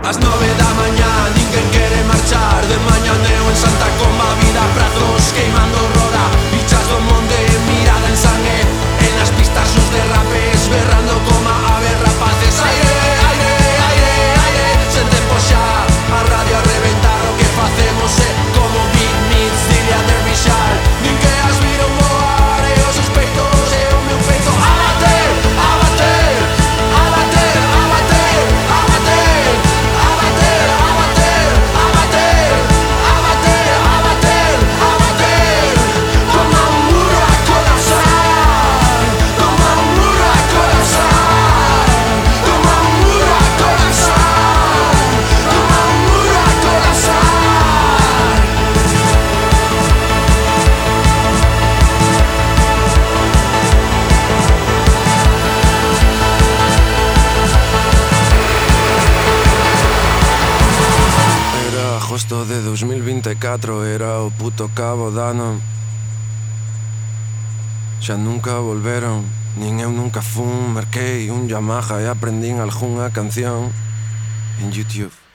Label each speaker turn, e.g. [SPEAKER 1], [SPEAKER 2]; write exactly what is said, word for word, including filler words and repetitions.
[SPEAKER 1] Ás nove da mañá ninguén quere marchar. De mañaneo en Santa Comba, vida, prazos queimando roda. Bichas do monte, mirada en sangue. En las pistas os derrapes, berrando como aves rapaces. Aire, aire, aire, aire. Sen tempo xa, a radio a reventar. O que facemos é como Big Meats, Dilia Derbyshire. Nin que as viron voar e os seus peitos e o meu peito. A bater, a bater, a bater, a bater, a bater, a bater, a bater, a bater, a bater, a bater, a bater. Como un muro a colapsar, como un muro a colapsar, como un muro a colapsar, como un muro a colapsar. Era agosto de dos mil vinte e catro, era o puto cabo dano. Xa nunca volveron, nin eu nunca fun. Merquei un Yamaha e aprendín algunha canción en YouTube.